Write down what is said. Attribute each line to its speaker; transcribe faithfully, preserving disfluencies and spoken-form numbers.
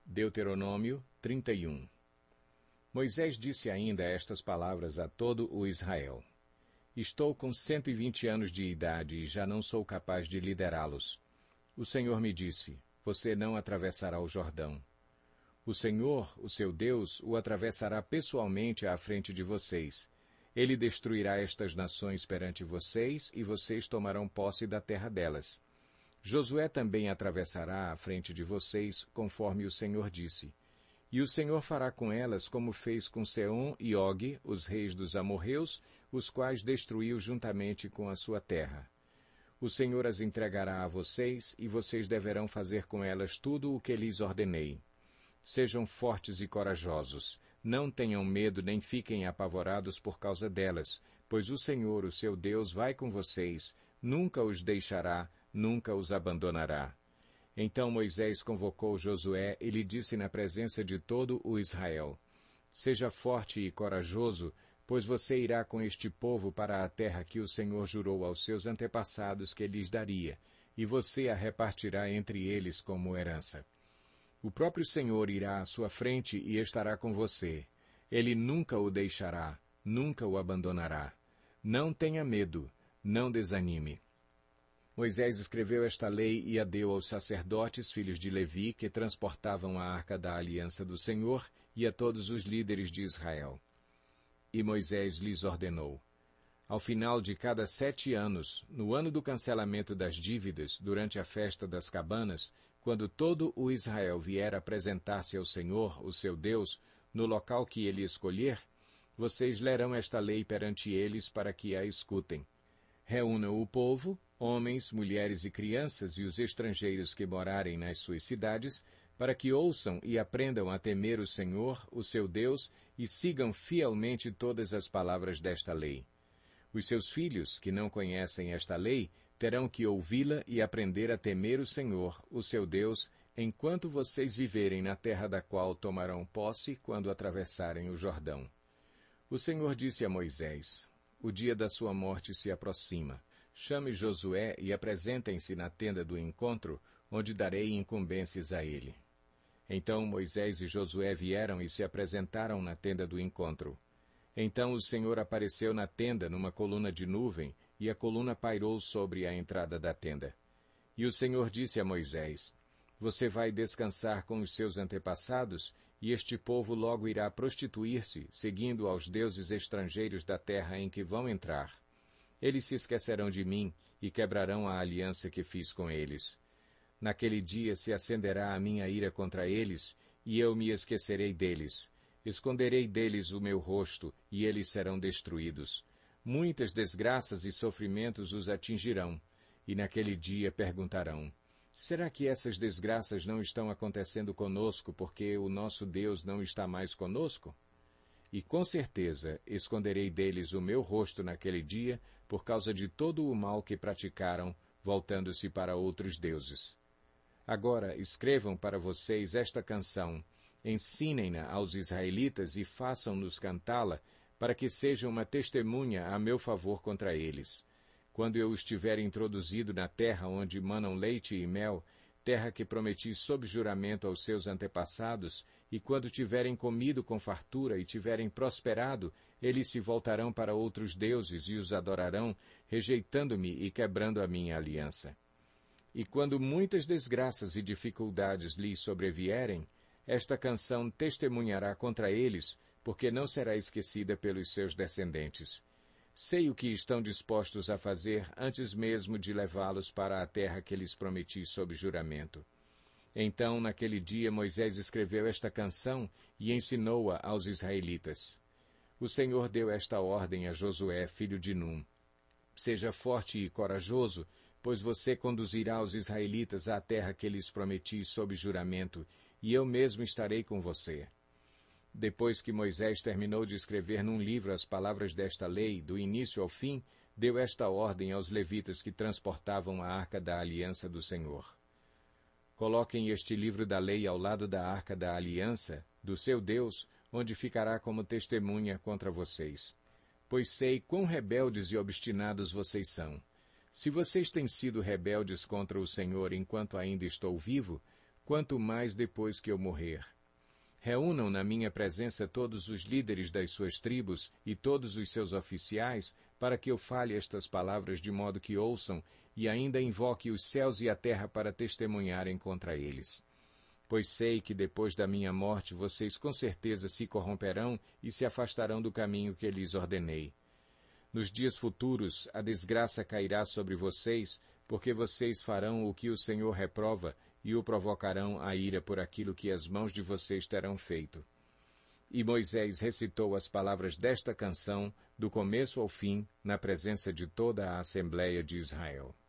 Speaker 1: Deuteronômio trinta e um. Moisés disse ainda estas palavras a todo o Israel. Estou com cento e vinte anos de idade e já não sou capaz de liderá-los. O Senhor me disse, você não atravessará o Jordão. O Senhor, o seu Deus, o atravessará pessoalmente à frente de vocês. Ele destruirá estas nações perante vocês e vocês tomarão posse da terra delas. Josué também atravessará à frente de vocês, conforme o Senhor disse. E o Senhor fará com elas como fez com Seom e Og, os reis dos amorreus, os quais destruiu juntamente com a sua terra. O Senhor as entregará a vocês, e vocês deverão fazer com elas tudo o que lhes ordenei. Sejam fortes e corajosos, não tenham medo nem fiquem apavorados por causa delas, pois o Senhor, o seu Deus, vai com vocês, nunca os deixará, nunca os abandonará. Então Moisés convocou Josué e lhe disse na presença de todo o Israel, seja forte e corajoso, pois você irá com este povo para a terra que o Senhor jurou aos seus antepassados que lhes daria, e você a repartirá entre eles como herança. O próprio Senhor irá à sua frente e estará com você. Ele nunca o deixará, nunca o abandonará. Não tenha medo, não desanime. Moisés escreveu esta lei e a deu aos sacerdotes, filhos de Levi, que transportavam a arca da aliança do Senhor, e a todos os líderes de Israel. E Moisés lhes ordenou, ao final de cada sete anos, no ano do cancelamento das dívidas, durante a festa das cabanas, quando todo o Israel vier apresentar-se ao Senhor, o seu Deus, no local que ele escolher, vocês lerão esta lei perante eles para que a escutem. Reúnam o povo, homens, mulheres e crianças e os estrangeiros que morarem nas suas cidades, para que ouçam e aprendam a temer o Senhor, o seu Deus, e sigam fielmente todas as palavras desta lei. Os seus filhos, que não conhecem esta lei, terão que ouvi-la e aprender a temer o Senhor, o seu Deus, enquanto vocês viverem na terra da qual tomarão posse quando atravessarem o Jordão. O Senhor disse a Moisés, o dia da sua morte se aproxima. Chame Josué e apresentem-se na tenda do encontro, onde darei incumbências a ele. Então Moisés e Josué vieram e se apresentaram na tenda do encontro. Então o Senhor apareceu na tenda numa coluna de nuvem, e a coluna pairou sobre a entrada da tenda. E o Senhor disse a Moisés, você vai descansar com os seus antepassados, e este povo logo irá prostituir-se, seguindo aos deuses estrangeiros da terra em que vão entrar. Eles se esquecerão de mim e quebrarão a aliança que fiz com eles. Naquele dia se acenderá a minha ira contra eles, e eu me esquecerei deles. Esconderei deles o meu rosto, e eles serão destruídos. Muitas desgraças e sofrimentos os atingirão, e naquele dia perguntarão, será que essas desgraças não estão acontecendo conosco porque o nosso Deus não está mais conosco? E com certeza esconderei deles o meu rosto naquele dia, por causa de todo o mal que praticaram, voltando-se para outros deuses. Agora escrevam para vocês esta canção, ensinem-na aos israelitas e façam-nos cantá-la, para que seja uma testemunha a meu favor contra eles. Quando eu estiver introduzido na terra onde manam leite e mel, terra que prometi sob juramento aos seus antepassados, e quando tiverem comido com fartura e tiverem prosperado, eles se voltarão para outros deuses e os adorarão, rejeitando-me e quebrando a minha aliança. E quando muitas desgraças e dificuldades lhes sobrevierem, esta canção testemunhará contra eles, porque não será esquecida pelos seus descendentes. Sei o que estão dispostos a fazer antes mesmo de levá-los para a terra que lhes prometi sob juramento. Então, naquele dia, Moisés escreveu esta canção e ensinou-a aos israelitas. O Senhor deu esta ordem a Josué, filho de Num. Seja forte e corajoso, pois você conduzirá os israelitas à terra que lhes prometi sob juramento, e eu mesmo estarei com você. Depois que Moisés terminou de escrever num livro as palavras desta lei, do início ao fim, deu esta ordem aos levitas que transportavam a arca da aliança do Senhor. Coloquem este livro da lei ao lado da arca da aliança, do seu Deus, onde ficará como testemunha contra vocês. Pois sei quão rebeldes e obstinados vocês são. Se vocês têm sido rebeldes contra o Senhor enquanto ainda estou vivo, quanto mais depois que eu morrer. Reúnam na minha presença todos os líderes das suas tribos e todos os seus oficiais, para que eu fale estas palavras de modo que ouçam, e ainda invoque os céus e a terra para testemunharem contra eles. Pois sei que depois da minha morte vocês com certeza se corromperão e se afastarão do caminho que lhes ordenei. Nos dias futuros a desgraça cairá sobre vocês, porque vocês farão o que o Senhor reprova e o provocarão à ira por aquilo que as mãos de vocês terão feito. E Moisés recitou as palavras desta canção, do começo ao fim, na presença de toda a Assembleia de Israel.